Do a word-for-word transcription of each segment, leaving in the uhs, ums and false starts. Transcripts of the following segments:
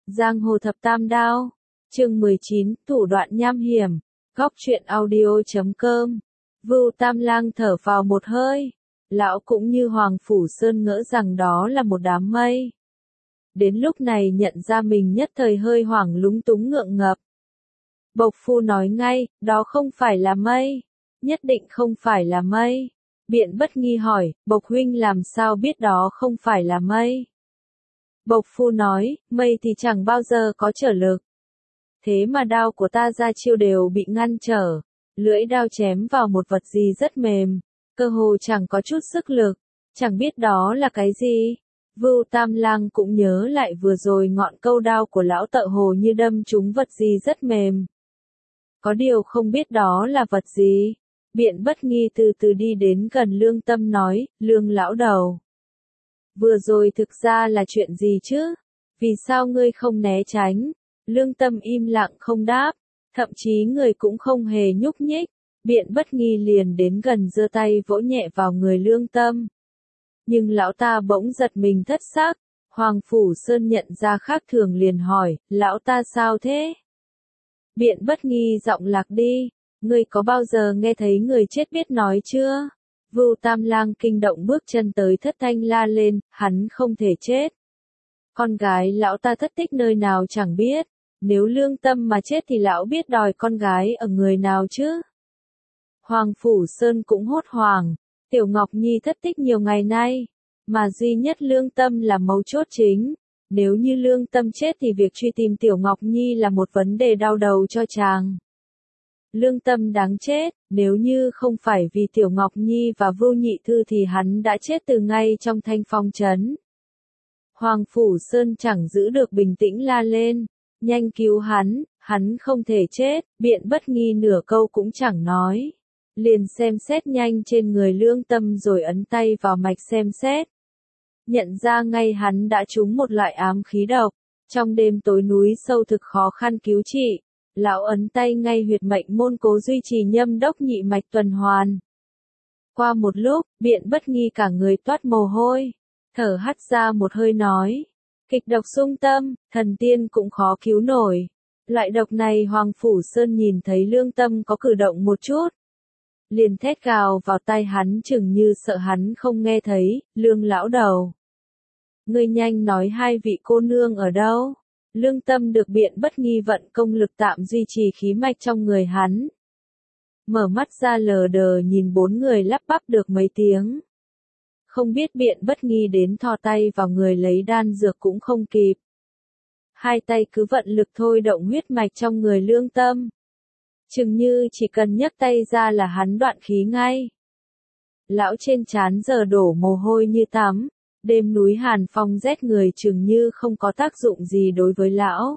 Giang hồ thập tam đao, chương mười chín, thủ đoạn nham hiểm, góc truyện audio chấm com. Vưu Tam Lang thở vào một hơi, lão cũng như Hoàng Phủ Sơn ngỡ rằng đó là một đám mây. Đến lúc này nhận ra mình nhất thời hơi hoảng lúng túng ngượng ngập. Bộc phu nói ngay, đó không phải là mây, nhất định không phải là mây. Biện Bất Nghi hỏi, Bộc huynh làm sao biết đó không phải là mây? Bộc phu nói, mây thì chẳng bao giờ có trở lực. Thế mà đao của ta ra chiêu đều bị ngăn trở, lưỡi đao chém vào một vật gì rất mềm, cơ hồ chẳng có chút sức lực, chẳng biết đó là cái gì. Vưu Tam Lang cũng nhớ lại vừa rồi ngọn câu đao của lão tợ hồ như đâm trúng vật gì rất mềm. Có điều không biết đó là vật gì. Biện Bất Nghi từ từ đi đến gần Lương Tâm nói, Lương lão đầu. Vừa rồi thực ra là chuyện gì chứ? Vì sao ngươi không né tránh? Lương Tâm im lặng không đáp, thậm chí người cũng không hề nhúc nhích. Biện Bất Nghi liền đến gần giơ tay vỗ nhẹ vào người Lương Tâm. Nhưng lão ta bỗng giật mình thất sắc, Hoàng Phủ Sơn nhận ra khác thường liền hỏi, lão ta sao thế? Biện Bất Nghi giọng lạc đi, ngươi có bao giờ nghe thấy người chết biết nói chưa? Vưu Tam Lang kinh động bước chân tới thất thanh la lên, hắn không thể chết. Con gái lão ta thất tích nơi nào chẳng biết, nếu Lương Tâm mà chết thì lão biết đòi con gái ở người nào chứ? Hoàng Phủ Sơn cũng hốt hoảng, Tiểu Ngọc Nhi thất tích nhiều ngày nay, mà duy nhất Lương Tâm là mấu chốt chính. Nếu như Lương Tâm chết thì việc truy tìm Tiểu Ngọc Nhi là một vấn đề đau đầu cho chàng. Lương Tâm đáng chết, nếu như không phải vì Tiểu Ngọc Nhi và Vưu Nhị Thư thì hắn đã chết từ ngay trong Thanh Phong trấn. Hoàng Phủ Sơn chẳng giữ được bình tĩnh la lên, nhanh cứu hắn, hắn không thể chết. Biện Bất Nghi nửa câu cũng chẳng nói, liền xem xét nhanh trên người Lương Tâm rồi ấn tay vào mạch xem xét. Nhận ra ngay hắn đã trúng một loại ám khí độc, trong đêm tối núi sâu thực khó khăn cứu trị. Lão ấn tay ngay huyệt mệnh môn cố duy trì nhâm đốc nhị mạch tuần hoàn. Qua một lúc, Biện Bất Nghi cả người toát mồ hôi, thở hắt ra một hơi nói, kịch độc xung tâm, thần tiên cũng khó cứu nổi. Loại độc này Hoàng Phủ Sơn nhìn thấy Lương Tâm có cử động một chút, liền thét gào vào tai hắn chừng như sợ hắn không nghe thấy, Lương lão đầu. Ngươi nhanh nói hai vị cô nương ở đâu? Lương Tâm được Biện Bất Nghi vận công lực tạm duy trì khí mạch trong người hắn. Mở mắt ra lờ đờ nhìn bốn người lắp bắp được mấy tiếng. Không biết Biện Bất Nghi đến thò tay vào người lấy đan dược cũng không kịp. Hai tay cứ vận lực thôi động huyết mạch trong người Lương Tâm. Chừng như chỉ cần nhấc tay ra là hắn đoạn khí ngay. Lão trên trán giờ đổ mồ hôi như tắm. Đêm núi hàn phong rét người chừng như không có tác dụng gì đối với lão.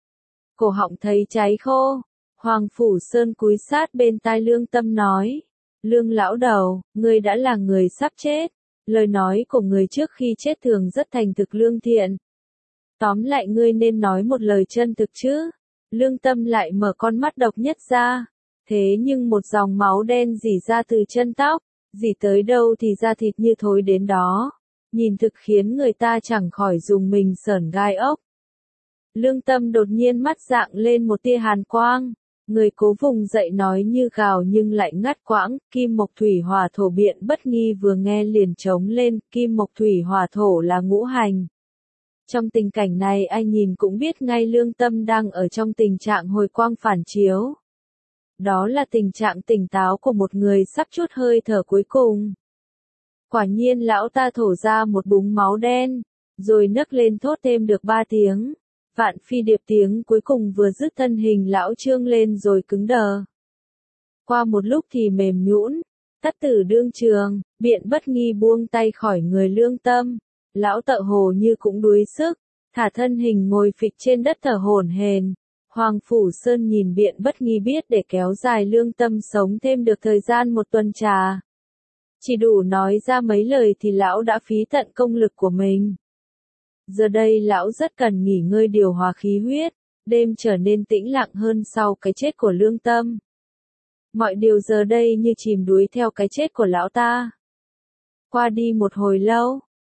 Cổ họng thấy cháy khô, Hoàng Phủ Sơn cúi sát bên tai Lương Tâm nói, Lương lão đầu, ngươi đã là người sắp chết, lời nói của người trước khi chết thường rất thành thực lương thiện. Tóm lại ngươi nên nói một lời chân thực chứ. Lương Tâm lại mở con mắt độc nhất ra, thế nhưng một dòng máu đen rỉ ra từ chân tóc, rỉ tới đâu thì da thịt như thối đến đó. Nhìn thực khiến người ta chẳng khỏi dùng mình sởn gai ốc. Lương Tâm đột nhiên mắt dạng lên một tia hàn quang, người cố vùng dậy nói như gào nhưng lại ngắt quãng, kim mộc thủy hỏa thổ. Biện Bất Nghi vừa nghe liền trống lên, kim mộc thủy hỏa thổ là ngũ hành. Trong tình cảnh này ai nhìn cũng biết ngay Lương Tâm đang ở trong tình trạng hồi quang phản chiếu. Đó là tình trạng tỉnh táo của một người sắp chút hơi thở cuối cùng. Quả nhiên lão ta thổ ra một búng máu đen, rồi nấc lên thốt thêm được ba tiếng. Vạn phi điệp tiếng cuối cùng vừa dứt thân hình lão trương lên rồi cứng đờ. Qua một lúc thì mềm nhũn, tất tử đương trường. Biện Bất Nghi buông tay khỏi người Lương Tâm. Lão tợ hồ như cũng đuối sức, thả thân hình ngồi phịch trên đất thở hổn hển. Hoàng Phủ Sơn nhìn Biện Bất Nghi biết để kéo dài Lương Tâm sống thêm được thời gian một tuần trà. Chỉ đủ nói ra mấy lời thì lão đã phí tận công lực của mình. Giờ đây lão rất cần nghỉ ngơi điều hòa khí huyết, đêm trở nên tĩnh lặng hơn sau cái chết của Lương Tâm. Mọi điều giờ đây như chìm đuối theo cái chết của lão ta. Qua đi một hồi lâu,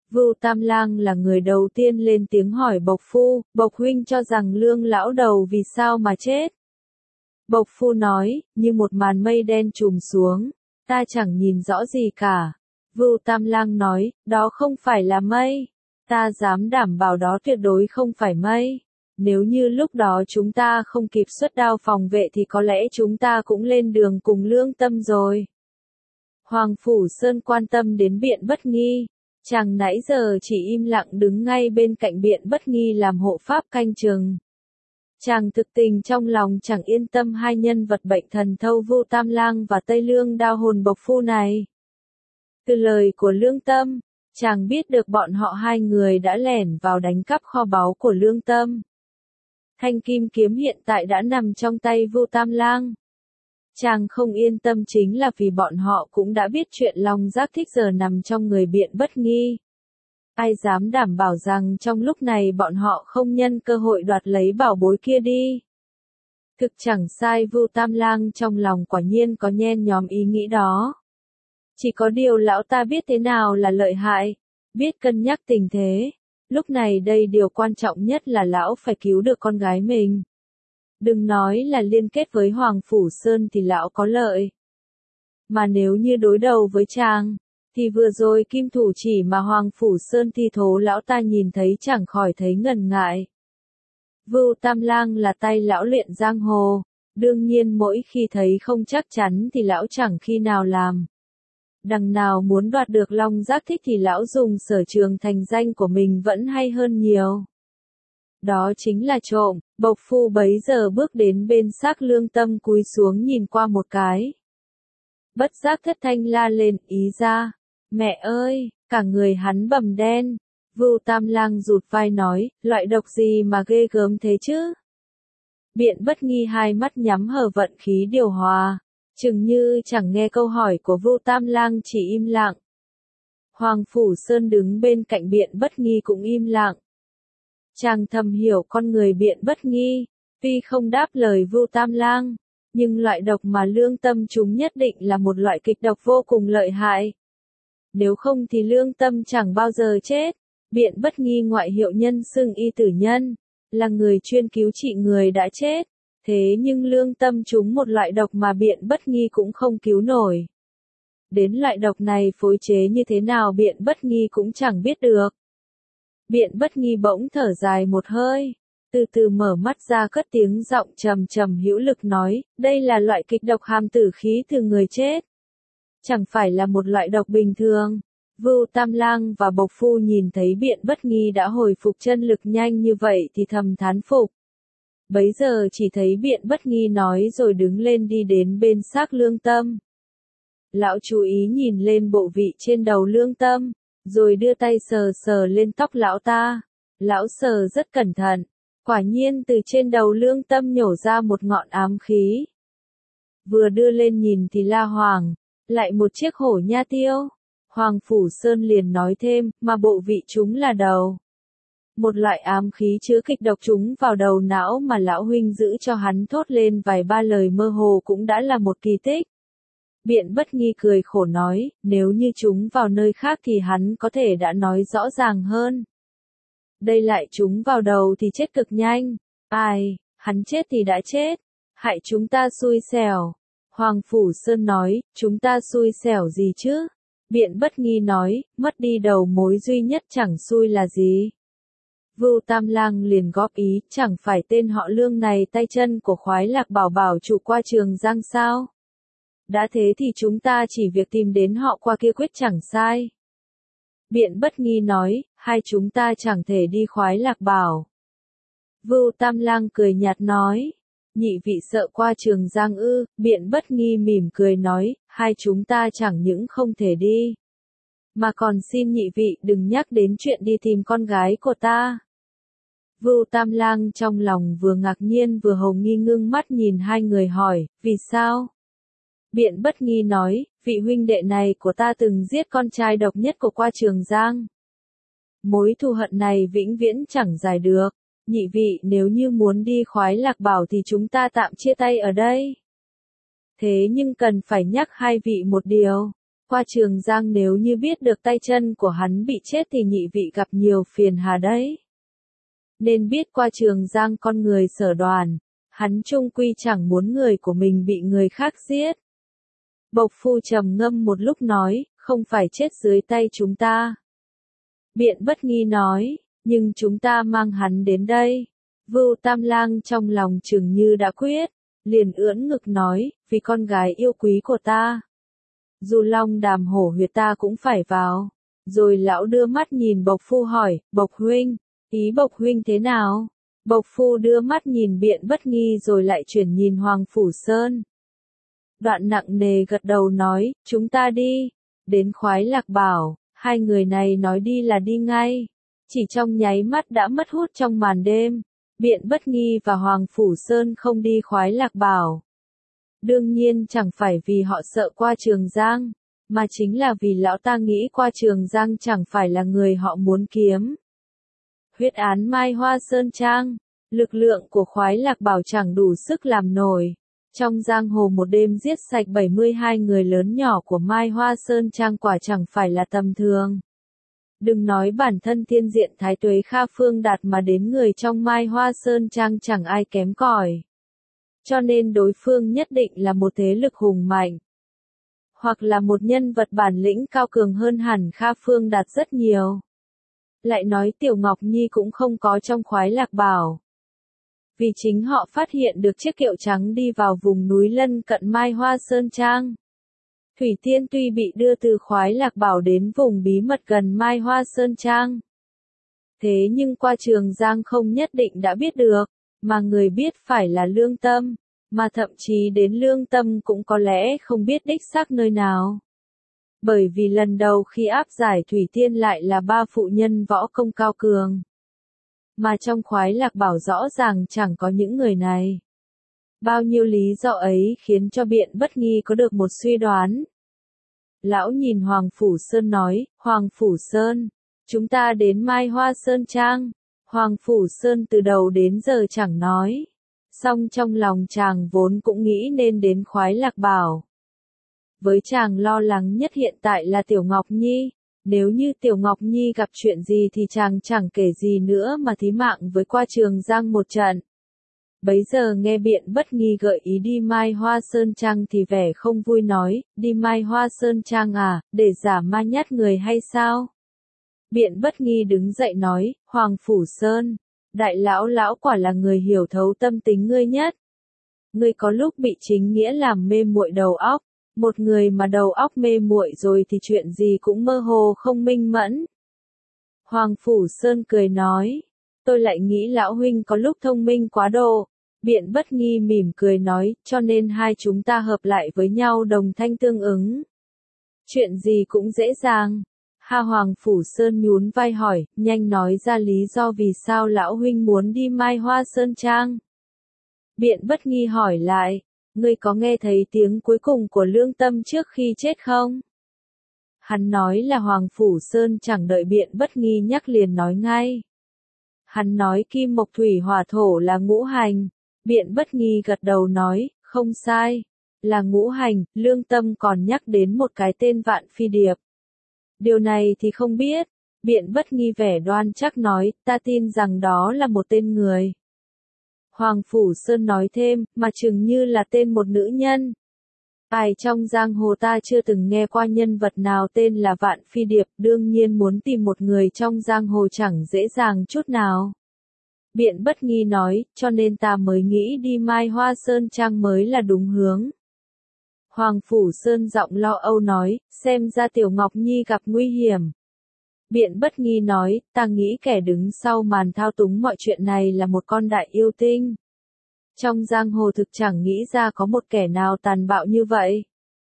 Vưu Tam Lang là người đầu tiên lên tiếng hỏi Bộc Phu, Bộc huynh cho rằng Lương lão đầu vì sao mà chết? Bộc Phu nói, như một màn mây đen trùm xuống, ta chẳng nhìn rõ gì cả. Vưu Tam Lang nói, đó không phải là mây, ta dám đảm bảo đó tuyệt đối không phải mây. Nếu như lúc đó chúng ta không kịp xuất đao phòng vệ thì có lẽ chúng ta cũng lên đường cùng Lương Tâm rồi. Hoàng Phủ Sơn quan tâm đến Biện Bất Nghi. Chàng nãy giờ chỉ im lặng đứng ngay bên cạnh Biện Bất Nghi làm hộ pháp canh chừng. Chàng thực tình trong lòng chẳng yên tâm hai nhân vật bệnh thần thâu Vưu Tam Lang và Tây Lương Đao Hồn Bộc Phu này. Từ lời của Lương Tâm, chàng biết được bọn họ hai người đã lẻn vào đánh cắp kho báu của Lương Tâm. Thanh kim kiếm hiện tại đã nằm trong tay Vưu Tam Lang. Chàng không yên tâm chính là vì bọn họ cũng đã biết chuyện Long Giác Thích giờ nằm trong người Biện Bất Nghi. Ai dám đảm bảo rằng trong lúc này bọn họ không nhân cơ hội đoạt lấy bảo bối kia đi. Thực chẳng sai, Vưu Tam Lang trong lòng quả nhiên có nhen nhóm ý nghĩ đó. Chỉ có điều lão ta biết thế nào là lợi hại, biết cân nhắc tình thế. Lúc này đây điều quan trọng nhất là lão phải cứu được con gái mình. Đừng nói là liên kết với Hoàng Phủ Sơn thì lão có lợi. Mà nếu như đối đầu với chàng, thì vừa rồi kim thủ chỉ mà Hoàng Phủ Sơn thi thố lão ta nhìn thấy chẳng khỏi thấy ngần ngại. Vưu Tam Lang là tay lão luyện giang hồ, đương nhiên mỗi khi thấy không chắc chắn thì lão chẳng khi nào làm. Đằng nào muốn đoạt được Long Giác Thích thì lão dùng sở trường thành danh của mình vẫn hay hơn nhiều. Đó chính là trộm. Bộc Phu bấy giờ bước đến bên xác Lương Tâm cúi xuống nhìn qua một cái. Bất giác thất thanh la lên, ý ra. Mẹ ơi, cả người hắn bầm đen. Vưu Tam Lang rụt vai nói, loại độc gì mà ghê gớm thế chứ? Biện Bất Nghi hai mắt nhắm hờ vận khí điều hòa, chừng như chẳng nghe câu hỏi của Vưu Tam Lang, chỉ im lặng. Hoàng Phủ Sơn đứng bên cạnh Biện Bất Nghi cũng im lặng. Chàng thầm hiểu con người Biện Bất Nghi, tuy không đáp lời Vưu Tam Lang, nhưng loại độc mà Lương Tâm chúng nhất định là một loại kịch độc vô cùng lợi hại. Nếu không thì Lương Tâm chẳng bao giờ chết. Biện Bất Nghi ngoại hiệu nhân xưng y tử nhân, là người chuyên cứu trị người đã chết. Thế nhưng Lương Tâm chúng một loại độc mà Biện Bất Nghi cũng không cứu nổi. Đến loại độc này phối chế như thế nào Biện Bất Nghi cũng chẳng biết được. Biện Bất Nghi bỗng thở dài một hơi, từ từ mở mắt ra cất tiếng giọng trầm trầm hữu lực nói, đây là loại kịch độc hàm tử khí từ người chết. Chẳng phải là một loại độc bình thường. Vưu Tam Lang và Bộc Phu nhìn thấy Biện Bất Nghi đã hồi phục chân lực nhanh như vậy thì thầm thán phục. Bấy giờ chỉ thấy Biện Bất Nghi nói rồi đứng lên đi đến bên xác Lương Tâm. Lão chú ý nhìn lên bộ vị trên đầu Lương Tâm, rồi đưa tay sờ sờ lên tóc lão ta. Lão sờ rất cẩn thận, quả nhiên từ trên đầu Lương Tâm nhổ ra một ngọn ám khí. Vừa đưa lên nhìn thì la hoàng, lại một chiếc hổ nha tiêu. Hoàng Phủ Sơn liền nói thêm, mà bộ vị chúng là đầu. Một loại ám khí chứa kịch độc chúng vào đầu não mà lão huynh giữ cho hắn thốt lên vài ba lời mơ hồ cũng đã là một kỳ tích. Biện Bất Nghi cười khổ nói, nếu như chúng vào nơi khác thì hắn có thể đã nói rõ ràng hơn. Đây lại chúng vào đầu thì chết cực nhanh. Ai, hắn chết thì đã chết. Hại chúng ta xui xẻo. Hoàng Phủ Sơn nói, chúng ta xui xẻo gì chứ? Biện Bất Nghi nói, mất đi đầu mối duy nhất chẳng xui là gì. Vưu Tam Lang liền góp ý, chẳng phải tên họ Lương này tay chân của Khoái Lạc Bảo bảo trụ qua Trường Giang sao? Đã thế thì chúng ta chỉ việc tìm đến họ qua kia quyết chẳng sai. Biện Bất Nghi nói, hai chúng ta chẳng thể đi Khoái Lạc Bảo. Vưu Tam Lang cười nhạt nói, nhị vị sợ qua Trường Giang ư? Biện Bất Nghi mỉm cười nói, hai chúng ta chẳng những không thể đi, mà còn xin nhị vị đừng nhắc đến chuyện đi tìm con gái của ta. Vưu Tam Lang trong lòng vừa ngạc nhiên vừa hồng nghi ngưng mắt nhìn hai người hỏi, vì sao? Biện Bất Nghi nói, vị huynh đệ này của ta từng giết con trai độc nhất của qua Trường Giang. Mối thù hận này vĩnh viễn chẳng giải được. Nhị vị nếu như muốn đi Khoái Lạc Bảo thì chúng ta tạm chia tay ở đây. Thế nhưng cần phải nhắc hai vị một điều. Qua Trường Giang nếu như biết được tay chân của hắn bị chết thì nhị vị gặp nhiều phiền hà đấy. Nên biết qua Trường Giang con người Sở Đoàn, hắn chung quy chẳng muốn người của mình bị người khác giết. Bộc Phu trầm ngâm một lúc nói, không phải chết dưới tay chúng ta. Biện Bất Nghi nói, nhưng chúng ta mang hắn đến đây. Vưu Tam Lang trong lòng chừng như đã quyết, liền ưỡn ngực nói, vì con gái yêu quý của ta. Dù Long Đàm hổ huyệt ta cũng phải vào. Rồi lão đưa mắt nhìn Bộc Phu hỏi, Bộc huynh, ý Bộc huynh thế nào? Bộc Phu đưa mắt nhìn Biện Bất Nghi rồi lại chuyển nhìn Hoàng Phủ Sơn. Đoạn nặng nề gật đầu nói, chúng ta đi. Đến Khoái Lạc Bảo, hai người này nói đi là đi ngay. Chỉ trong nháy mắt đã mất hút trong màn đêm. Biện Bất Nghi và Hoàng Phủ Sơn không đi Khoái Lạc Bảo. Đương nhiên chẳng phải vì họ sợ qua Trường Giang, mà chính là vì lão ta nghĩ qua Trường Giang chẳng phải là người họ muốn kiếm. Huyết án Mai Hoa Sơn Trang, lực lượng của Khoái Lạc Bảo chẳng đủ sức làm nổi. Trong giang hồ một đêm giết sạch bảy mươi hai người lớn nhỏ của Mai Hoa Sơn Trang quả chẳng phải là tầm thường. Đừng nói bản thân Thiên Diện Thái Tuế Kha Phương Đạt mà đến người trong Mai Hoa Sơn Trang chẳng ai kém cỏi. Cho nên đối phương nhất định là một thế lực hùng mạnh. Hoặc là một nhân vật bản lĩnh cao cường hơn hẳn Kha Phương Đạt rất nhiều. Lại nói Tiểu Ngọc Nhi cũng không có trong Khoái Lạc Bảo. Vì chính họ phát hiện được chiếc kiệu trắng đi vào vùng núi lân cận Mai Hoa Sơn Trang. Thủy Tiên tuy bị đưa từ Khoái Lạc Bảo đến vùng bí mật gần Mai Hoa Sơn Trang. Thế nhưng qua Trường Giang không nhất định đã biết được, mà người biết phải là Lương Tâm, mà thậm chí đến Lương Tâm cũng có lẽ không biết đích xác nơi nào. Bởi vì lần đầu khi áp giải Thủy Tiên lại là ba phụ nhân võ công cao cường. Mà trong Khoái Lạc Bảo rõ ràng chẳng có những người này. Bao nhiêu lý do ấy khiến cho Biện Bất Nghi có được một suy đoán. Lão nhìn Hoàng Phủ Sơn nói, Hoàng Phủ Sơn, chúng ta đến Mai Hoa Sơn Trang. Hoàng Phủ Sơn từ đầu đến giờ chẳng nói. Song trong lòng chàng vốn cũng nghĩ nên đến Khoái Lạc Bảo. Với chàng lo lắng nhất hiện tại là Tiểu Ngọc Nhi. Nếu như Tiểu Ngọc Nhi gặp chuyện gì thì chàng chẳng kể gì nữa mà thí mạng với qua Trường Giang một trận. Bấy giờ nghe Biện Bất Nghi gợi ý đi Mai Hoa Sơn Trang thì vẻ không vui nói, đi Mai Hoa Sơn Trang à, để giả ma nhát người hay sao? Biện Bất Nghi đứng dậy nói, Hoàng Phủ Sơn, đại lão lão quả là người hiểu thấu tâm tính ngươi nhất. Ngươi có lúc bị chính nghĩa làm mê muội đầu óc. Một người mà đầu óc mê muội rồi thì chuyện gì cũng mơ hồ không minh mẫn. Hoàng Phủ Sơn cười nói, tôi lại nghĩ lão huynh có lúc thông minh quá độ. Biện Bất Nghi mỉm cười nói, cho nên hai chúng ta hợp lại với nhau đồng thanh tương ứng. Chuyện gì cũng dễ dàng. Ha Hoàng Phủ Sơn nhún vai hỏi, nhanh nói ra lý do vì sao lão huynh muốn đi Mai Hoa Sơn Trang. Biện Bất Nghi hỏi lại, ngươi có nghe thấy tiếng cuối cùng của Lương Tâm trước khi chết không? Hắn nói là Hoàng Phủ Sơn chẳng đợi Biện Bất Nghi nhắc liền nói ngay. Hắn nói kim mộc thủy hỏa thổ là ngũ hành. Biện Bất Nghi gật đầu nói, không sai. Là ngũ hành, Lương Tâm còn nhắc đến một cái tên Vạn Phi Điệp. Điều này thì không biết. Biện Bất Nghi vẻ đoan chắc nói, ta tin rằng đó là một tên người. Hoàng Phủ Sơn nói thêm, mà chừng như là tên một nữ nhân. Ai trong giang hồ ta chưa từng nghe qua nhân vật nào tên là Vạn Phi Điệp, đương nhiên muốn tìm một người trong giang hồ chẳng dễ dàng chút nào. Biện Bất Nghi nói, cho nên ta mới nghĩ đi Mai Hoa Sơn Trang mới là đúng hướng. Hoàng Phủ Sơn giọng lo âu nói, xem ra Tiểu Ngọc Nhi gặp nguy hiểm. Biện Bất Nghi nói, ta nghĩ kẻ đứng sau màn thao túng mọi chuyện này là một con đại yêu tinh. Trong giang hồ thực chẳng nghĩ ra có một kẻ nào tàn bạo như vậy.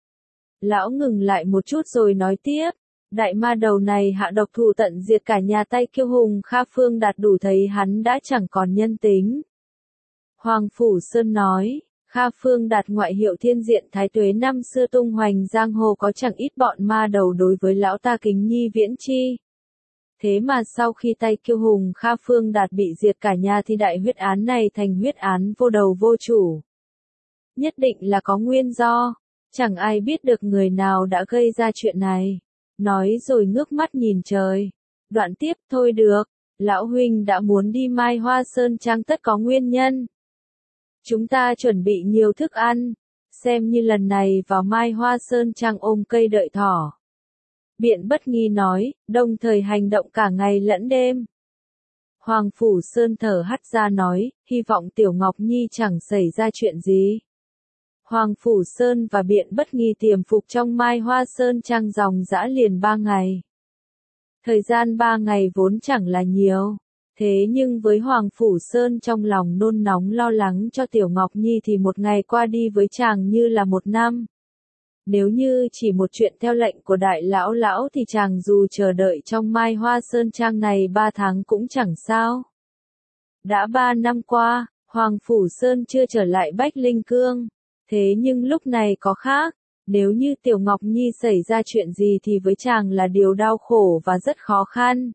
Lão ngừng lại một chút rồi nói tiếp, đại ma đầu này hạ độc thủ tận diệt cả nhà tay Kiêu Hùng Kha Phương Đạt đủ thấy hắn đã chẳng còn nhân tính. Hoàng Phủ Sơn nói, Kha Phương Đạt ngoại hiệu Thiên Diện Thái Tuế năm xưa tung hoành giang hồ có chẳng ít bọn ma đầu đối với lão ta kính nhi viễn chi. Thế mà sau khi tay Kiêu Hùng Kha Phương Đạt bị diệt cả nhà thì đại huyết án này thành huyết án vô đầu vô chủ. Nhất định là có nguyên do. Chẳng ai biết được người nào đã gây ra chuyện này. Nói rồi ngước mắt nhìn trời. Đoạn tiếp, thôi được, lão huynh đã muốn đi Mai Hoa Sơn Trang tất có nguyên nhân. Chúng ta chuẩn bị nhiều thức ăn, xem như lần này vào Mai Hoa Sơn Trang ôm cây đợi thỏ. Biện Bất Nghi nói, đồng thời hành động cả ngày lẫn đêm. Hoàng Phủ Sơn thở hắt ra nói, hy vọng Tiểu Ngọc Nhi chẳng xảy ra chuyện gì. Hoàng Phủ Sơn và Biện Bất Nghi tiềm phục trong Mai Hoa Sơn Trang dòng dã liền ba ngày. Thời gian ba ngày vốn chẳng là nhiều, thế nhưng với Hoàng Phủ Sơn trong lòng nôn nóng lo lắng cho Tiểu Ngọc Nhi thì một ngày qua đi với chàng như là một năm. Nếu như chỉ một chuyện theo lệnh của đại lão lão thì chàng dù chờ đợi trong Mai Hoa Sơn Trang này ba tháng cũng chẳng sao. Đã ba năm qua, Hoàng Phủ Sơn chưa trở lại Bách Linh Cương, thế nhưng lúc này có khác. Nếu như Tiểu Ngọc Nhi xảy ra chuyện gì thì với chàng là điều đau khổ và rất khó khăn.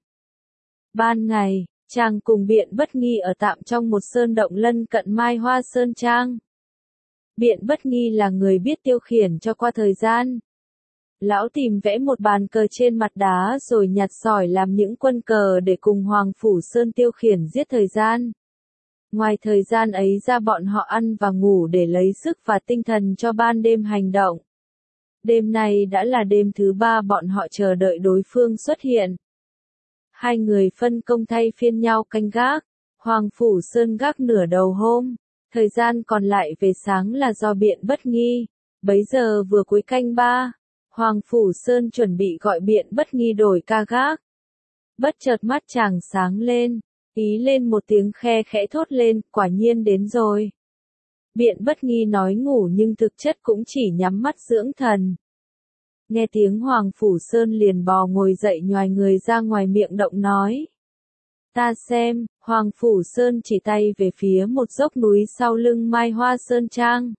Ban ngày, chàng cùng Biện Bất Nghi ở tạm trong một sơn động lân cận Mai Hoa Sơn Trang. Biện Bất Nghi là người biết tiêu khiển cho qua thời gian. Lão tìm vẽ một bàn cờ trên mặt đá rồi nhặt sỏi làm những quân cờ để cùng Hoàng Phủ Sơn tiêu khiển giết thời gian. Ngoài thời gian ấy ra bọn họ ăn và ngủ để lấy sức và tinh thần cho ban đêm hành động. Đêm này đã là đêm thứ ba bọn họ chờ đợi đối phương xuất hiện. Hai người phân công thay phiên nhau canh gác. Hoàng Phủ Sơn gác nửa đầu hôm. Thời gian còn lại về sáng là do Biện Bất Nghi. Bấy giờ vừa cuối canh ba. Hoàng Phủ Sơn chuẩn bị gọi Biện Bất Nghi đổi ca gác. Bất chợt mắt chàng sáng lên. Ý lên một tiếng khe khẽ thốt lên, quả nhiên đến rồi. Biện Bất Nghi nói ngủ nhưng thực chất cũng chỉ nhắm mắt dưỡng thần. Nghe tiếng Hoàng Phủ Sơn liền bò ngồi dậy nhoài người ra ngoài miệng động nói. Ta xem, Hoàng Phủ Sơn chỉ tay về phía một dốc núi sau lưng Mai Hoa Sơn Trang.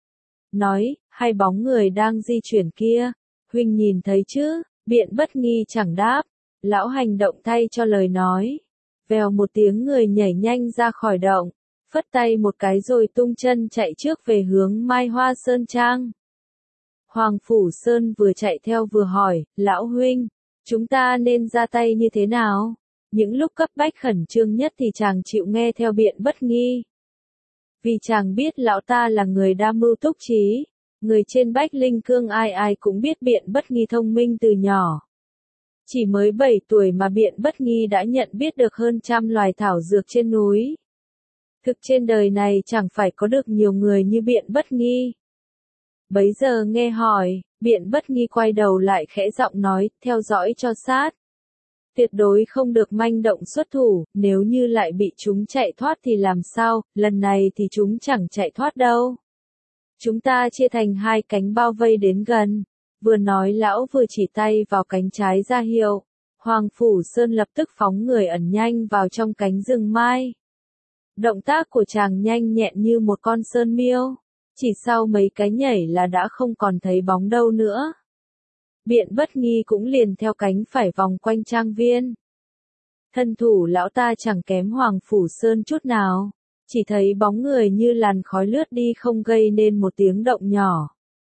Nói, hai bóng người đang di chuyển kia, huynh nhìn thấy chứ? Biện Bất Nghi chẳng đáp, lão hành động thay cho lời nói. Vèo một tiếng người nhảy nhanh ra khỏi động, phất tay một cái rồi tung chân chạy trước về hướng Mai Hoa Sơn Trang. Hoàng Phủ Sơn vừa chạy theo vừa hỏi, lão huynh, chúng ta nên ra tay như thế nào? Những lúc cấp bách khẩn trương nhất thì chàng chịu nghe theo Biện Bất Nghi. Vì chàng biết lão ta là người đa mưu túc trí, người trên Bách Linh Cương ai ai cũng biết Biện Bất Nghi thông minh từ nhỏ. Chỉ mới bảy tuổi mà Biện Bất Nghi đã nhận biết được hơn trăm loài thảo dược trên núi. Thực trên đời này chẳng phải có được nhiều người như Biện Bất Nghi. Bấy giờ nghe hỏi, Biện Bất Nghi quay đầu lại khẽ giọng nói, theo dõi cho sát. Tuyệt đối không được manh động xuất thủ, nếu như lại bị chúng chạy thoát thì làm sao, lần này thì chúng chẳng chạy thoát đâu. Chúng ta chia thành hai cánh bao vây đến gần. Vừa nói lão vừa chỉ tay vào cánh trái ra hiệu. Hoàng Phủ Sơn lập tức phóng người ẩn nhanh vào trong cánh rừng mai. Động tác của chàng nhanh nhẹn như một con sơn miêu. Chỉ sau mấy cái nhảy là đã không còn thấy bóng đâu nữa. Biện Bất Nghi cũng liền theo cánh phải vòng quanh trang viên. Thân thủ lão ta chẳng kém Hoàng Phủ Sơn chút nào. Chỉ thấy bóng người như làn khói lướt đi không gây nên một tiếng động nhỏ.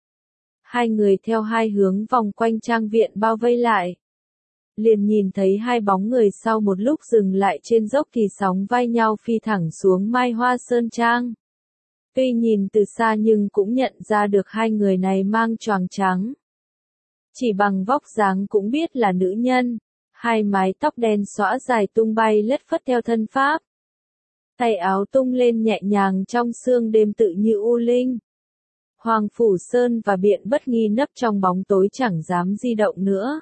Hai người theo hai hướng vòng quanh trang viện bao vây lại. Liền nhìn thấy hai bóng người sau một lúc dừng lại trên dốc thì sóng vai nhau phi thẳng xuống Mai Hoa Sơn Trang. Tuy nhìn từ xa nhưng cũng nhận ra được hai người này mang choàng trắng. Chỉ bằng vóc dáng cũng biết là nữ nhân. Hai mái tóc đen xõa dài tung bay lất phất theo thân pháp. Tay áo tung lên nhẹ nhàng trong sương đêm tự như u linh. Hoàng Phủ Sơn và Biện Bất Nghi nấp trong bóng tối chẳng dám di động nữa.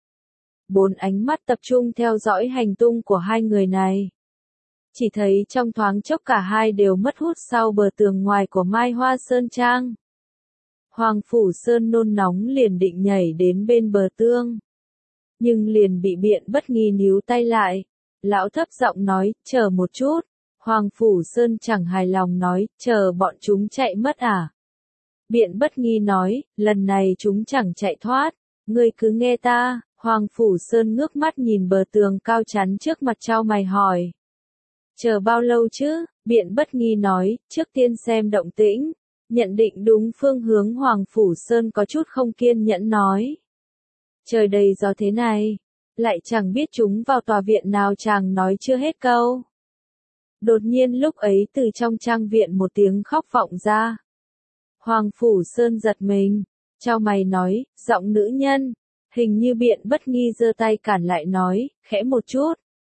Bốn ánh mắt tập trung theo dõi hành tung của hai người này. Chỉ thấy trong thoáng chốc cả hai đều mất hút sau bờ tường ngoài của Mai Hoa Sơn Trang. Hoàng Phủ Sơn nôn nóng liền định nhảy đến bên bờ tường. Nhưng liền bị Biện Bất Nghi níu tay lại. Lão thấp giọng nói, chờ một chút. Hoàng Phủ Sơn chẳng hài lòng nói, chờ bọn chúng chạy mất à? Biện Bất Nghi nói, lần này chúng chẳng chạy thoát, ngươi cứ nghe ta. Hoàng Phủ Sơn ngước mắt nhìn bờ tường cao chắn trước mặt trao mày hỏi. Chờ bao lâu chứ? Biện Bất Nghi nói, trước tiên xem động tĩnh. Nhận định đúng phương hướng Hoàng Phủ Sơn có chút không kiên nhẫn nói. Trời đầy gió thế này, lại chẳng biết chúng vào tòa viện nào chàng nói chưa hết câu. Đột nhiên lúc ấy từ trong trang viện một tiếng khóc vọng ra. Hoàng Phủ Sơn giật mình, chau mày nói, giọng nữ nhân, hình như Biện Bất Nghi giơ tay cản lại nói, khẽ một chút.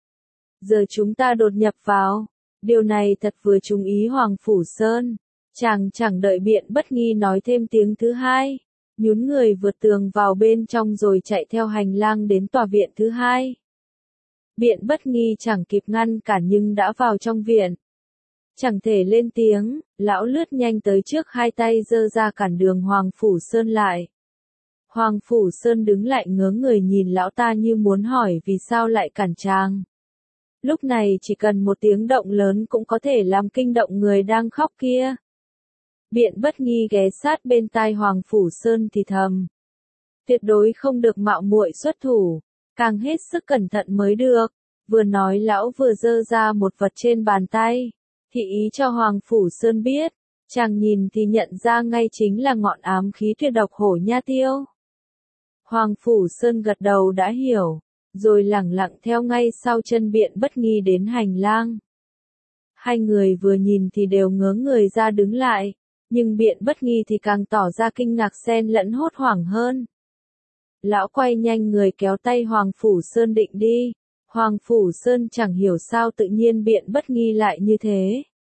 Giờ chúng ta đột nhập vào, điều này thật vừa trúng ý Hoàng Phủ Sơn, chàng chẳng đợi Biện Bất Nghi nói thêm tiếng thứ hai, nhún người vượt tường vào bên trong rồi chạy theo hành lang đến tòa viện thứ hai. Biện Bất Nghi chẳng kịp ngăn cản nhưng đã vào trong viện. Chẳng thể lên tiếng, lão lướt nhanh tới trước hai tay giơ ra cản đường Hoàng Phủ Sơn lại. Hoàng Phủ Sơn đứng lại ngớ người nhìn lão ta như muốn hỏi vì sao lại cản chàng. Lúc này chỉ cần một tiếng động lớn cũng có thể làm kinh động người đang khóc kia. Biện Bất Nghi ghé sát bên tai Hoàng Phủ Sơn thì thầm. Tuyệt đối không được mạo muội xuất thủ, càng hết sức cẩn thận mới được. Vừa nói lão vừa giơ ra một vật trên bàn tay, thị ý cho Hoàng Phủ Sơn biết, chàng nhìn thì nhận ra ngay chính là ngọn ám khí tuyệt độc Hổ Nha Tiêu. Hoàng Phủ Sơn gật đầu đã hiểu, rồi lẳng lặng theo ngay sau chân Biện Bất Nghi đến hành lang. Hai người vừa nhìn thì đều ngớ người ra đứng lại, nhưng Biện Bất Nghi thì càng tỏ ra kinh ngạc xen lẫn hốt hoảng hơn. Lão quay nhanh người kéo tay Hoàng Phủ Sơn định đi. Hoàng Phủ Sơn chẳng hiểu sao tự nhiên Biện Bất Nghi lại như thế.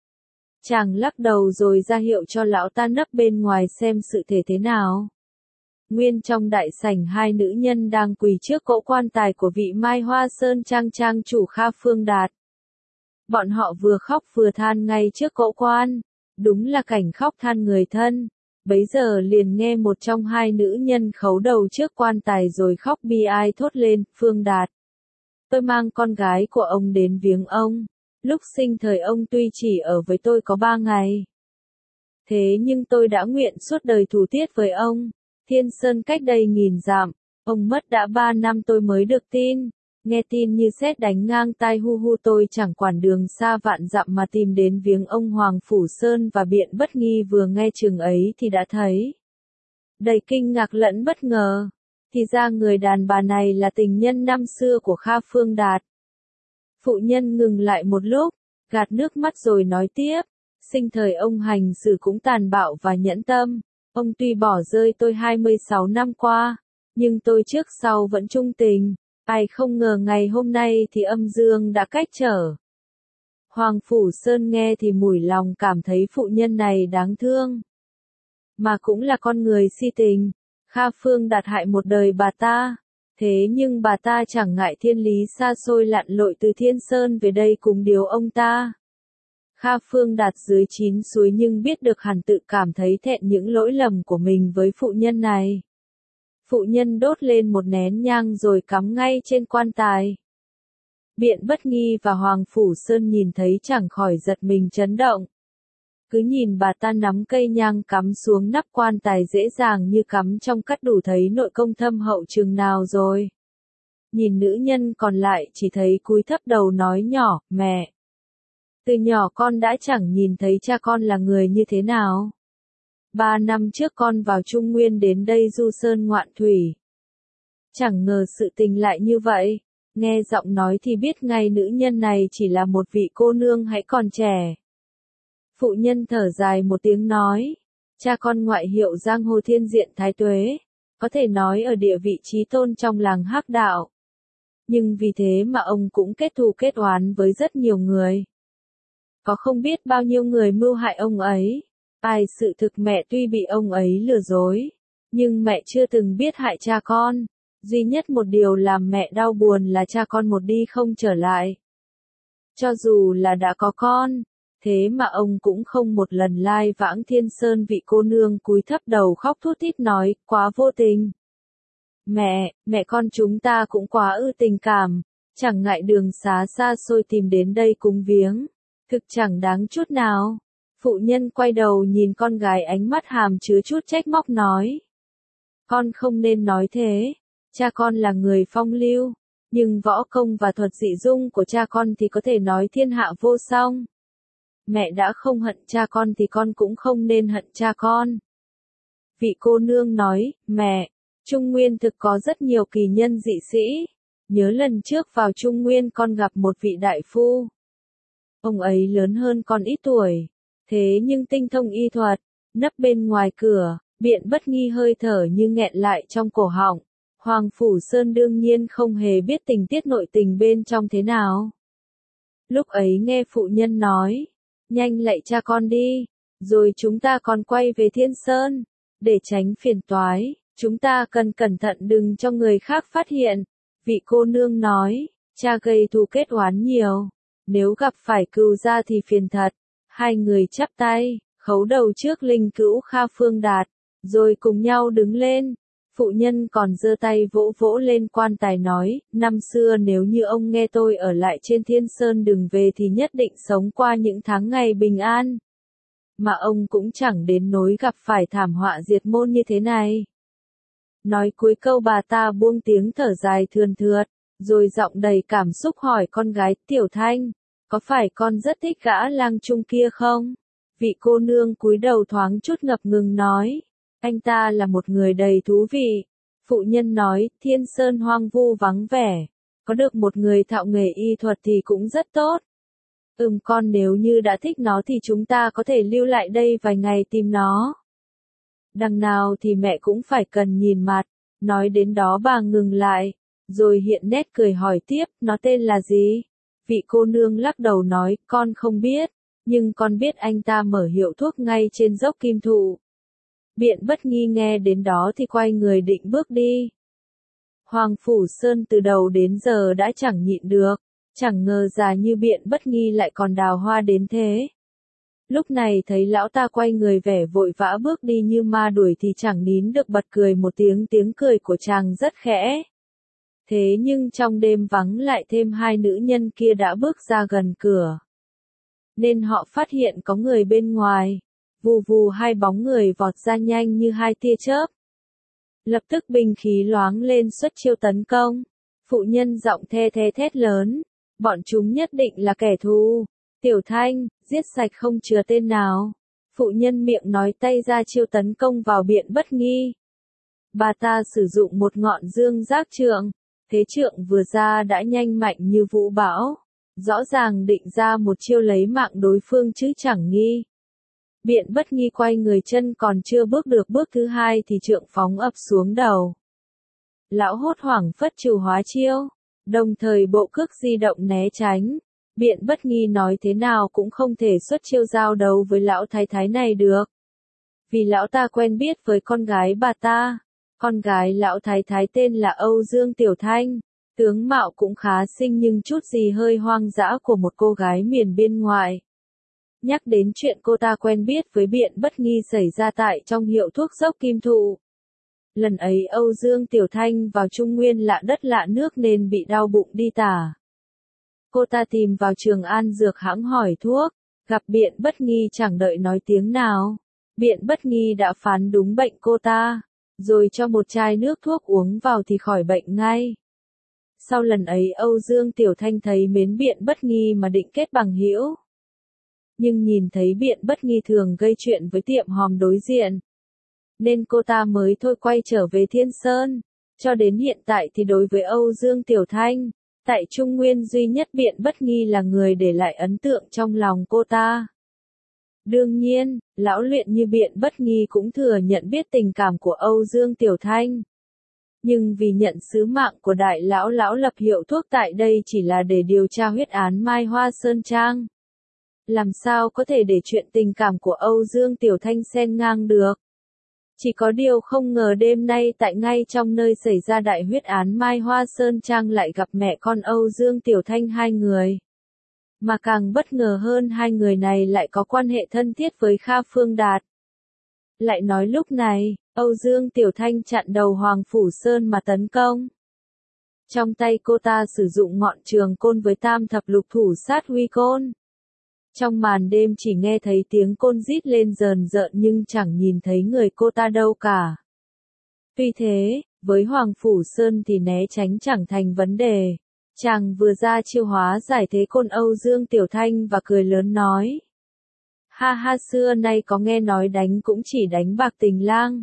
Chàng lắc đầu rồi ra hiệu cho lão ta nấp bên ngoài xem sự thể thế nào. Nguyên trong đại sảnh hai nữ nhân đang quỳ trước cỗ quan tài của vị Mai Hoa Sơn Trang trang chủ Kha Phương Đạt. Bọn họ vừa khóc vừa than ngay trước cỗ quan, đúng là cảnh khóc than người thân. Bấy giờ liền nghe một trong hai nữ nhân khấu đầu trước quan tài rồi khóc bi ai thốt lên, Phương Đạt. Tôi mang con gái của ông đến viếng ông. Lúc sinh thời ông tuy chỉ ở với tôi có ba ngày. Thế nhưng tôi đã nguyện suốt đời thủ tiết với ông. Thiên Sơn cách đây nghìn dặm, ông mất đã ba năm tôi mới được tin. Nghe tin như sét đánh ngang tai hu hu tôi chẳng quản đường xa vạn dặm mà tìm đến viếng ông Hoàng Phủ Sơn và Biện Bất Nghi vừa nghe chừng ấy thì đã thấy. Đầy kinh ngạc lẫn bất ngờ. Thì ra người đàn bà này là tình nhân năm xưa của Kha Phương Đạt. Phụ nhân ngừng lại một lúc, gạt nước mắt rồi nói tiếp, sinh thời ông hành xử cũng tàn bạo và nhẫn tâm, ông tuy bỏ rơi tôi hai mươi sáu năm qua, nhưng tôi trước sau vẫn trung tình, ai không ngờ ngày hôm nay thì âm dương đã cách trở. Hoàng Phủ Sơn nghe thì mủi lòng cảm thấy phụ nhân này đáng thương, mà cũng là con người si tình. Kha Phương Đạt hại một đời bà ta, thế nhưng bà ta chẳng ngại thiên lý xa xôi lặn lội từ Thiên Sơn về đây cùng điều ông ta. Kha Phương Đạt dưới chín suối nhưng biết được hẳn tự cảm thấy thẹn những lỗi lầm của mình với phụ nhân này. Phụ nhân đốt lên một nén nhang rồi cắm ngay trên quan tài. Biện Bất Nghi và Hoàng Phủ Sơn nhìn thấy chẳng khỏi giật mình chấn động. Cứ nhìn bà ta nắm cây nhang cắm xuống nắp quan tài dễ dàng như cắm trong cắt đủ thấy nội công thâm hậu chừng nào rồi. Nhìn nữ nhân còn lại chỉ thấy cúi thấp đầu nói nhỏ, mẹ. Từ nhỏ con đã chẳng nhìn thấy cha con là người như thế nào. Ba năm trước con vào Trung Nguyên đến đây du sơn ngoạn thủy. Chẳng ngờ sự tình lại như vậy, nghe giọng nói thì biết ngay nữ nhân này chỉ là một vị cô nương hãy còn trẻ. Phụ nhân thở dài một tiếng nói, cha con ngoại hiệu giang hồ Thiên Diện Thái Tuế, có thể nói ở địa vị chí tôn trong làng Hắc Đạo. Nhưng vì thế mà ông cũng kết thù kết oán với rất nhiều người. Có không biết bao nhiêu người mưu hại ông ấy. Ai sự thực mẹ tuy bị ông ấy lừa dối, nhưng mẹ chưa từng biết hại cha con. Duy nhất một điều làm mẹ đau buồn là cha con một đi không trở lại. Cho dù là đã có con, thế mà ông cũng không một lần lai vãng Thiên Sơn vị cô nương cúi thấp đầu khóc thút thít nói, quá vô tình. Mẹ, mẹ con chúng ta cũng quá ư tình cảm, chẳng ngại đường xá xa xôi tìm đến đây cúng viếng. Thực chẳng đáng chút nào. Phụ nhân quay đầu nhìn con gái ánh mắt hàm chứa chút trách móc nói. Con không nên nói thế, cha con là người phong lưu, nhưng võ công và thuật dị dung của cha con thì có thể nói thiên hạ vô song. Mẹ đã không hận cha con thì con cũng không nên hận cha con. Vị cô nương nói, mẹ, Trung Nguyên thực có rất nhiều kỳ nhân dị sĩ. Nhớ lần trước vào Trung Nguyên con gặp một vị đại phu. Ông ấy lớn hơn con ít tuổi. Thế nhưng tinh thông y thuật, nấp bên ngoài cửa, Biện Bất Nghi hơi thở như nghẹn lại trong cổ họng. Hoàng Phủ Sơn đương nhiên không hề biết tình tiết nội tình bên trong thế nào. Lúc ấy nghe phụ nhân nói, nhanh lạy cha con đi, rồi chúng ta còn quay về Thiên Sơn. Để tránh phiền toái, chúng ta cần cẩn thận đừng cho người khác phát hiện. Vị cô nương nói, cha gây thù kết oán nhiều, nếu gặp phải cừu gia thì phiền thật. Hai người chắp tay, khấu đầu trước linh cữu Kha Phương Đạt, rồi cùng nhau đứng lên. Phụ nhân còn giơ tay vỗ vỗ lên quan tài nói, năm xưa nếu như ông nghe tôi ở lại trên Thiên Sơn đừng về thì nhất định sống qua những tháng ngày bình an. Mà ông cũng chẳng đến nỗi gặp phải thảm họa diệt môn như thế này. Nói cuối câu bà ta buông tiếng thở dài thườn thượt, rồi giọng đầy cảm xúc hỏi con gái Tiểu Thanh, có phải con rất thích gã lang trung kia không? Vị cô nương cúi đầu thoáng chút ngập ngừng nói, anh ta là một người đầy thú vị. Phụ nhân nói, Thiên Sơn hoang vu vắng vẻ, có được một người thạo nghề y thuật thì cũng rất tốt. Ừm con nếu như đã thích nó thì chúng ta có thể lưu lại đây vài ngày tìm nó. Đằng nào thì mẹ cũng phải cần nhìn mặt. Nói đến đó bà ngừng lại, rồi hiện nét cười hỏi tiếp, nó tên là gì? Vị cô nương lắc đầu nói, con không biết, nhưng con biết anh ta mở hiệu thuốc ngay trên dốc Kim Thụ. Biện Bất Nghi nghe đến đó thì quay người định bước đi. Hoàng Phủ Sơn từ đầu đến giờ đã chẳng nhịn được, chẳng ngờ già như Biện Bất Nghi lại còn đào hoa đến thế. Lúc này thấy lão ta quay người vẻ vội vã bước đi như ma đuổi thì chẳng nín được bật cười một tiếng, tiếng cười của chàng rất khẽ. Thế nhưng trong đêm vắng lại thêm hai nữ nhân kia đã bước ra gần cửa. Nên họ phát hiện có người bên ngoài. Vù vù hai bóng người vọt ra nhanh như hai tia chớp. Lập tức binh khí loáng lên xuất chiêu tấn công. Phụ nhân giọng the the thét lớn. Bọn chúng nhất định là kẻ thù. Tiểu Thanh, giết sạch không chừa tên nào. Phụ nhân miệng nói tay ra chiêu tấn công vào Biện Bất Nghi. Bà ta sử dụng một ngọn dương giác trượng. Thế trượng vừa ra đã nhanh mạnh như vũ bão. Rõ ràng định ra một chiêu lấy mạng đối phương chứ chẳng nghi. Biện Bất Nghi quay người chân còn chưa bước được bước thứ hai thì trượng phóng ập xuống đầu. Lão hốt hoảng phất trừ hóa chiêu, đồng thời bộ cước di động né tránh. Biện Bất Nghi nói thế nào cũng không thể xuất chiêu giao đấu với lão thái thái này được. Vì lão ta quen biết với con gái bà ta. Con gái lão thái thái tên là Âu Dương Tiểu Thanh. Tướng mạo cũng khá xinh nhưng chút gì hơi hoang dã của một cô gái miền biên ngoại. Nhắc đến chuyện cô ta quen biết với Biện Bất Nghi xảy ra tại trong hiệu thuốc dốc Kim Thụ. Lần ấy Âu Dương Tiểu Thanh vào Trung Nguyên lạ đất lạ nước nên bị đau bụng đi tả. Cô ta tìm vào Trường An dược hãng hỏi thuốc, gặp Biện Bất Nghi chẳng đợi nói tiếng nào. Biện Bất Nghi đã phán đúng bệnh cô ta, rồi cho một chai nước thuốc uống vào thì khỏi bệnh ngay. Sau lần ấy Âu Dương Tiểu Thanh thấy mến Biện Bất Nghi mà định kết bằng hữu. Nhưng nhìn thấy Biện Bất Nghi thường gây chuyện với tiệm hòm đối diện. Nên cô ta mới thôi quay trở về Thiên Sơn. Cho đến hiện tại thì đối với Âu Dương Tiểu Thanh, tại Trung Nguyên duy nhất Biện Bất Nghi là người để lại ấn tượng trong lòng cô ta. Đương nhiên, lão luyện như Biện Bất Nghi cũng thừa nhận biết tình cảm của Âu Dương Tiểu Thanh. Nhưng vì nhận sứ mạng của đại lão lão lập hiệu thuốc tại đây chỉ là để điều tra huyết án Mai Hoa Sơn Trang. Làm sao có thể để chuyện tình cảm của Âu Dương Tiểu Thanh xen ngang được. Chỉ có điều không ngờ đêm nay tại ngay trong nơi xảy ra đại huyết án Mai Hoa Sơn Trang lại gặp mẹ con Âu Dương Tiểu Thanh hai người. Mà càng bất ngờ hơn hai người này lại có quan hệ thân thiết với Kha Phương Đạt. Lại nói lúc này, Âu Dương Tiểu Thanh chặn đầu Hoàng Phủ Sơn mà tấn công. Trong tay cô ta sử dụng ngọn trường côn với tam thập lục thủ sát huy côn. Trong màn đêm chỉ nghe thấy tiếng côn rít lên rờn rợn nhưng chẳng nhìn thấy người cô ta đâu cả. Tuy thế, với Hoàng Phủ Sơn thì né tránh chẳng thành vấn đề. Chàng vừa ra chiêu hóa giải thế côn Âu Dương Tiểu Thanh và cười lớn nói. Ha ha, xưa nay có nghe nói đánh cũng chỉ đánh bạc tình lang.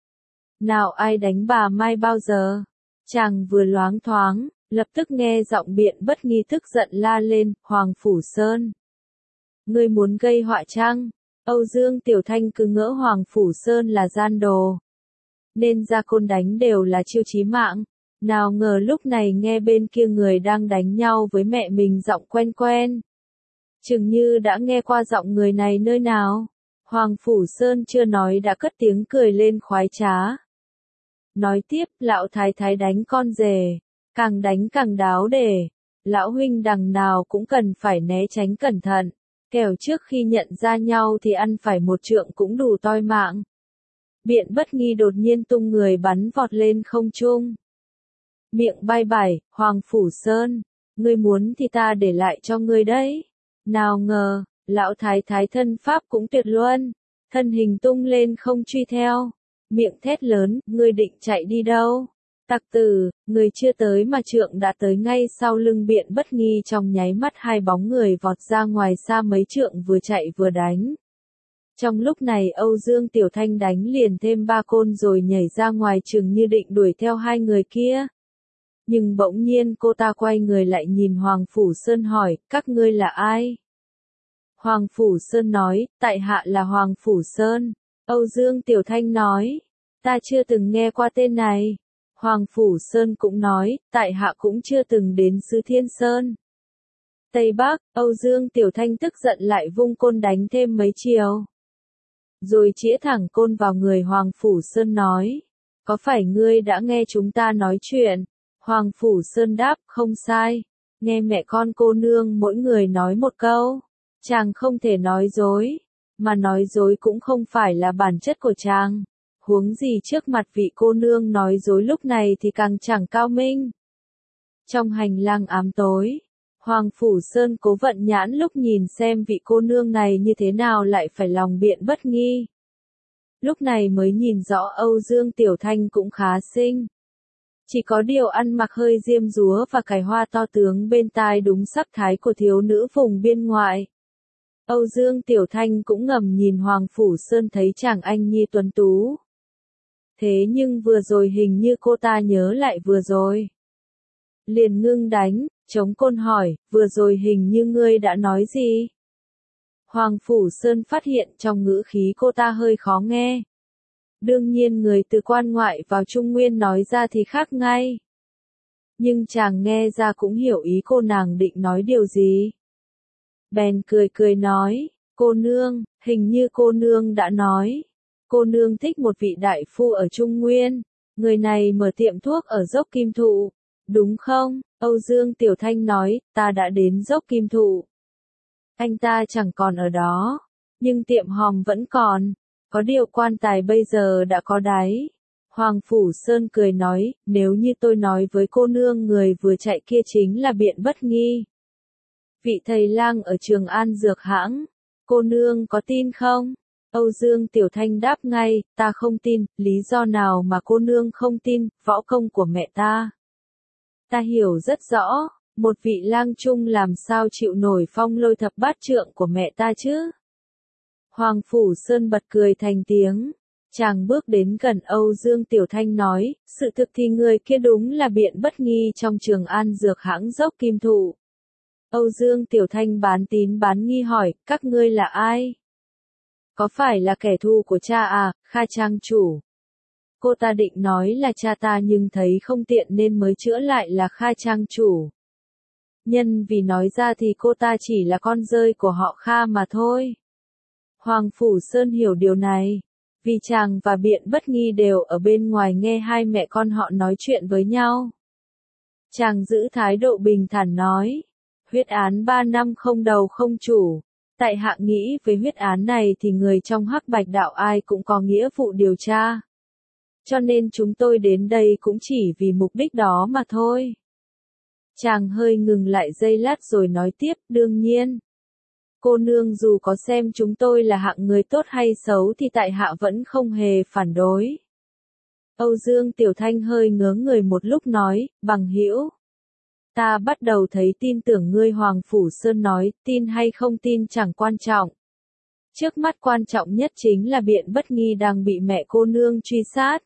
Nào ai đánh bà Mai bao giờ? Chàng vừa loáng thoáng, lập tức nghe giọng Biện Bất Nghi tức giận la lên, Hoàng Phủ Sơn. Ngươi muốn gây họa chăng? Âu Dương Tiểu Thanh cứ ngỡ Hoàng Phủ Sơn là gian đồ, nên ra côn đánh đều là chiêu chí mạng. Nào ngờ lúc này nghe bên kia người đang đánh nhau với mẹ mình giọng quen quen. Chừng như đã nghe qua giọng người này nơi nào. Hoàng Phủ Sơn chưa nói đã cất tiếng cười lên khoái trá. Nói tiếp, lão thái thái đánh con rể, càng đánh càng đáo để. Lão huynh đằng nào cũng cần phải né tránh cẩn thận, kẻo trước khi nhận ra nhau thì ăn phải một trượng cũng đủ toi mạng. Biện Bất Nghi đột nhiên tung người bắn vọt lên không trung. Miệng bay bảy, Hoàng Phủ Sơn, ngươi muốn thì ta để lại cho ngươi đấy. Nào ngờ, lão thái thái thân pháp cũng tuyệt luân, thân hình tung lên không truy theo. Miệng thét lớn, ngươi định chạy đi đâu? Tặc tử, người chưa tới mà trượng đã tới ngay sau lưng Biện Bất Nghi, trong nháy mắt hai bóng người vọt ra ngoài xa mấy trượng, vừa chạy vừa đánh. Trong lúc này Âu Dương Tiểu Thanh đánh liền thêm ba côn rồi nhảy ra ngoài chừng như định đuổi theo hai người kia. Nhưng bỗng nhiên cô ta quay người lại nhìn Hoàng Phủ Sơn hỏi, các ngươi là ai? Hoàng Phủ Sơn nói, tại hạ là Hoàng Phủ Sơn. Âu Dương Tiểu Thanh nói, ta chưa từng nghe qua tên này. Hoàng Phủ Sơn cũng nói, tại hạ cũng chưa từng đến xứ Thiên Sơn. Tây Bắc, Âu Dương Tiểu Thanh tức giận lại vung côn đánh thêm mấy chiều. Rồi chĩa thẳng côn vào người Hoàng Phủ Sơn nói, có phải ngươi đã nghe chúng ta nói chuyện? Hoàng Phủ Sơn đáp, không sai, nghe mẹ con cô nương mỗi người nói một câu, chàng không thể nói dối, mà nói dối cũng không phải là bản chất của chàng. Huống gì trước mặt vị cô nương nói dối lúc này thì càng chẳng cao minh. Trong hành lang ám tối, Hoàng Phủ Sơn cố vận nhãn lúc nhìn xem vị cô nương này như thế nào lại phải lòng Biện Bất Nghi. Lúc này mới nhìn rõ Âu Dương Tiểu Thanh cũng khá xinh. Chỉ có điều ăn mặc hơi diêm dúa và cài hoa to tướng bên tai đúng sắc thái của thiếu nữ vùng biên ngoại. Âu Dương Tiểu Thanh cũng ngầm nhìn Hoàng Phủ Sơn thấy chàng anh nhi tuấn tú. Thế nhưng vừa rồi hình như cô ta nhớ lại vừa rồi. Liền ngưng đánh, chống côn hỏi, vừa rồi hình như ngươi đã nói gì? Hoàng Phủ Sơn phát hiện trong ngữ khí cô ta hơi khó nghe. Đương nhiên người từ quan ngoại vào Trung Nguyên nói ra thì khác ngay. Nhưng chàng nghe ra cũng hiểu ý cô nàng định nói điều gì. Bèn cười cười nói, cô nương, hình như cô nương đã nói. Cô nương thích một vị đại phu ở Trung Nguyên, người này mở tiệm thuốc ở Dốc Kim Thụ, đúng không? Âu Dương Tiểu Thanh nói, ta đã đến Dốc Kim Thụ. Anh ta chẳng còn ở đó, nhưng tiệm hòm vẫn còn, có điều quan tài bây giờ đã có đáy. Hoàng Phủ Sơn cười nói, nếu như tôi nói với cô nương người vừa chạy kia chính là Biện Bất Nghi, vị thầy lang ở Trường An Dược Hãng, cô nương có tin không? Âu Dương Tiểu Thanh đáp ngay, ta không tin, lý do nào mà cô nương không tin, võ công của mẹ ta. Ta hiểu rất rõ, một vị lang trung làm sao chịu nổi phong lôi thập bát trượng của mẹ ta chứ? Hoàng Phủ Sơn bật cười thành tiếng, chàng bước đến gần Âu Dương Tiểu Thanh nói, sự thực thì người kia đúng là Biện Bất Nghi trong Trường An Dược Hãng Dốc Kim Thụ. Âu Dương Tiểu Thanh bán tín bán nghi hỏi, các ngươi là ai? Có phải là kẻ thù của cha à, Kha Trang chủ? Cô ta định nói là cha ta nhưng thấy không tiện nên mới chữa lại là Kha Trang chủ. Nhân vì nói ra thì cô ta chỉ là con rơi của họ Kha mà thôi. Hoàng Phủ Sơn hiểu điều này, vì chàng và Biện Bất Nghi đều ở bên ngoài nghe hai mẹ con họ nói chuyện với nhau. Chàng giữ thái độ bình thản nói, huyết án ba năm không đầu không chủ. Tại hạ nghĩ về huyết án này thì người trong Hắc Bạch đạo ai cũng có nghĩa vụ điều tra. Cho nên chúng tôi đến đây cũng chỉ vì mục đích đó mà thôi. Chàng hơi ngừng lại giây lát rồi nói tiếp, đương nhiên. Cô nương dù có xem chúng tôi là hạng người tốt hay xấu thì tại hạ vẫn không hề phản đối. Âu Dương Tiểu Thanh hơi ngớ người một lúc nói, bằng hữu. Ta bắt đầu thấy tin tưởng ngươi. Hoàng Phủ Sơn nói, tin hay không tin chẳng quan trọng. Trước mắt quan trọng nhất chính là Biện Bất Nghi đang bị mẹ cô nương truy sát.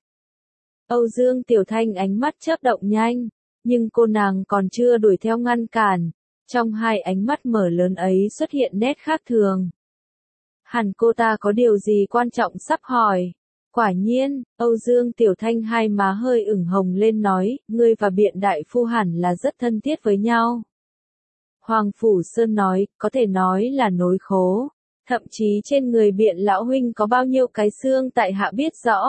Âu Dương Tiểu Thanh ánh mắt chớp động nhanh, nhưng cô nàng còn chưa đuổi theo ngăn cản. Trong hai ánh mắt mở lớn ấy xuất hiện nét khác thường. Hẳn cô ta có điều gì quan trọng sắp hỏi. Quả nhiên, Âu Dương Tiểu Thanh hai má hơi ửng hồng lên nói, ngươi và Biện đại phu hẳn là rất thân thiết với nhau. Hoàng Phủ Sơn nói, có thể nói là nối khố. Thậm chí trên người Biện lão huynh có bao nhiêu cái xương tại hạ biết rõ.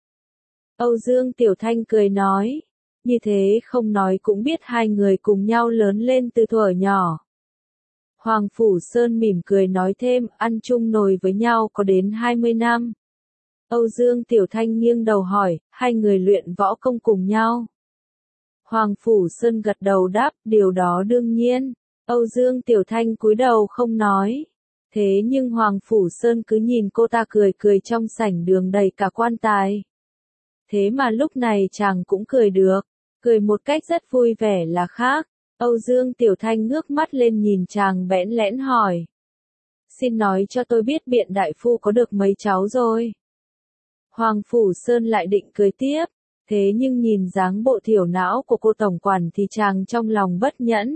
Âu Dương Tiểu Thanh cười nói, như thế không nói cũng biết hai người cùng nhau lớn lên từ thuở nhỏ. Hoàng Phủ Sơn mỉm cười nói thêm, ăn chung nồi với nhau có đến hai mươi năm. Âu Dương Tiểu Thanh nghiêng đầu hỏi, hai người luyện võ công cùng nhau. Hoàng Phủ Sơn gật đầu đáp, điều đó đương nhiên. Âu Dương Tiểu Thanh cúi đầu không nói. Thế nhưng Hoàng Phủ Sơn cứ nhìn cô ta cười cười trong sảnh đường đầy cả quan tài. Thế mà lúc này chàng cũng cười được, cười một cách rất vui vẻ là khác. Âu Dương Tiểu Thanh ngước mắt lên nhìn chàng bẽn lẽn hỏi. Xin nói cho tôi biết Biện đại phu có được mấy cháu rồi. Hoàng Phủ Sơn lại định cười tiếp, thế nhưng nhìn dáng bộ thiểu não của cô tổng quản thì chàng trong lòng bất nhẫn.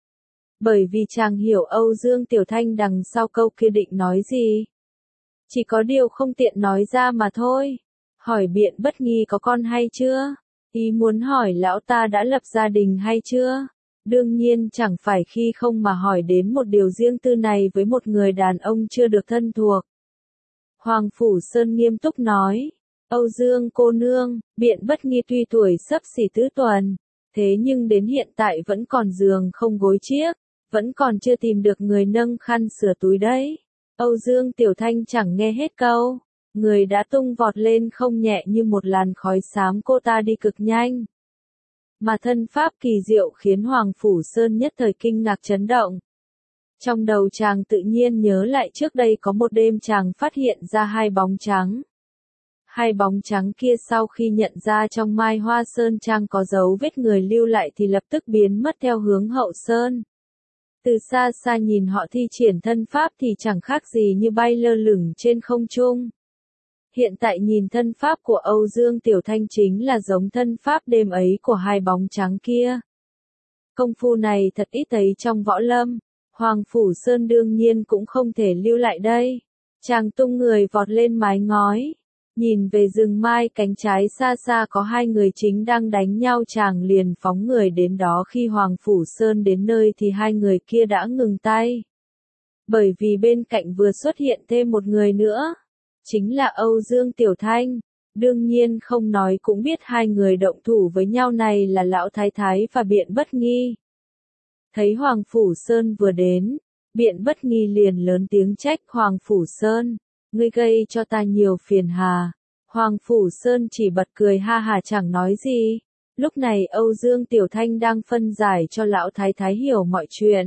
Bởi vì chàng hiểu Âu Dương Tiểu Thanh đằng sau câu kia định nói gì. Chỉ có điều không tiện nói ra mà thôi. Hỏi Biện Bất Nghi có con hay chưa? Ý muốn hỏi lão ta đã lập gia đình hay chưa? Đương nhiên chẳng phải khi không mà hỏi đến một điều riêng tư này với một người đàn ông chưa được thân thuộc. Hoàng Phủ Sơn nghiêm túc nói, Âu Dương cô nương, Biện Bất Nghi tuy tuổi sắp xỉ tứ tuần, thế nhưng đến hiện tại vẫn còn giường không gối chiếc, vẫn còn chưa tìm được người nâng khăn sửa túi đấy. Âu Dương Tiểu Thanh chẳng nghe hết câu, người đã tung vọt lên không nhẹ như một làn khói xám, cô ta đi cực nhanh. Mà thân pháp kỳ diệu khiến Hoàng Phủ Sơn nhất thời kinh ngạc chấn động. Trong đầu chàng tự nhiên nhớ lại trước đây có một đêm chàng phát hiện ra hai bóng trắng. Hai bóng trắng kia sau khi nhận ra trong Mai Hoa Sơn Trang có dấu vết người lưu lại thì lập tức biến mất theo hướng Hậu Sơn. Từ xa xa nhìn họ thi triển thân pháp thì chẳng khác gì như bay lơ lửng trên không trung. Hiện tại nhìn thân pháp của Âu Dương Tiểu Thanh chính là giống thân pháp đêm ấy của hai bóng trắng kia. Công phu này thật ít thấy trong võ lâm, Hoàng Phủ Sơn đương nhiên cũng không thể lưu lại đây. Chàng tung người vọt lên mái ngói, nhìn về rừng mai cánh trái xa xa có hai người chính đang đánh nhau, chàng liền phóng người đến đó. Khi Hoàng Phủ Sơn đến nơi thì hai người kia đã ngừng tay. Bởi vì bên cạnh vừa xuất hiện thêm một người nữa. Chính là Âu Dương Tiểu Thanh, đương nhiên không nói cũng biết hai người động thủ với nhau này là Lão Thái Thái và Biện Bất Nghi. Thấy Hoàng Phủ Sơn vừa đến, Biện Bất Nghi liền lớn tiếng trách Hoàng Phủ Sơn, ngươi gây cho ta nhiều phiền hà. Hoàng Phủ Sơn chỉ bật cười ha hà chẳng nói gì. Lúc này Âu Dương Tiểu Thanh đang phân giải cho Lão Thái Thái hiểu mọi chuyện.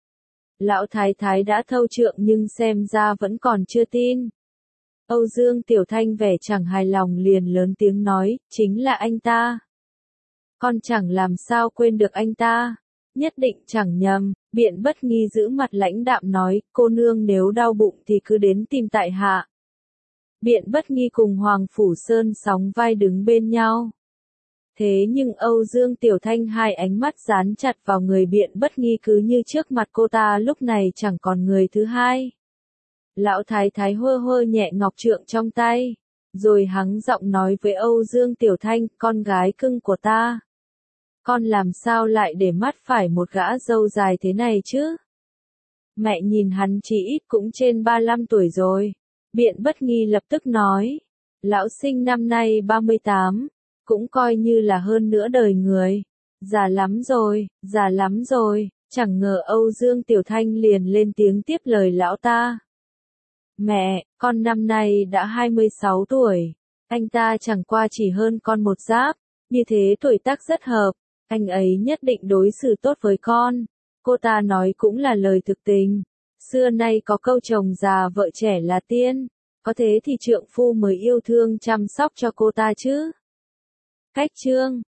Lão Thái Thái đã thâu trượng nhưng xem ra vẫn còn chưa tin. Âu Dương Tiểu Thanh vẻ chẳng hài lòng liền lớn tiếng nói, chính là anh ta. Con chẳng làm sao quên được anh ta. Nhất định chẳng nhầm. Biện Bất Nghi giữ mặt lãnh đạm nói, cô nương nếu đau bụng thì cứ đến tìm tại hạ. Biện Bất Nghi cùng Hoàng Phủ Sơn sóng vai đứng bên nhau. Thế nhưng Âu Dương Tiểu Thanh hai ánh mắt dán chặt vào người Biện Bất Nghi, cứ như trước mặt cô ta lúc này chẳng còn người thứ hai. Lão Thái Thái hơ hơ nhẹ ngọc trượng trong tay, rồi hắng giọng nói với Âu Dương Tiểu Thanh, con gái cưng của ta. Con làm sao lại để mắt phải một gã râu dài thế này chứ? Mẹ nhìn hắn chỉ ít cũng trên ba mươi lăm tuổi rồi. Biện Bất Nghi lập tức nói, lão sinh năm nay ba mươi tám, cũng coi như là hơn nửa đời người. Già lắm rồi, già lắm rồi, chẳng ngờ Âu Dương Tiểu Thanh liền lên tiếng tiếp lời lão ta. Mẹ, con năm nay đã hai mươi sáu tuổi, anh ta chẳng qua chỉ hơn con một giáp, như thế tuổi tác rất hợp, anh ấy nhất định đối xử tốt với con. Cô ta nói cũng là lời thực tình, xưa nay có câu chồng già vợ trẻ là tiên, có thế thì trượng phu mới yêu thương chăm sóc cho cô ta chứ. Cách chương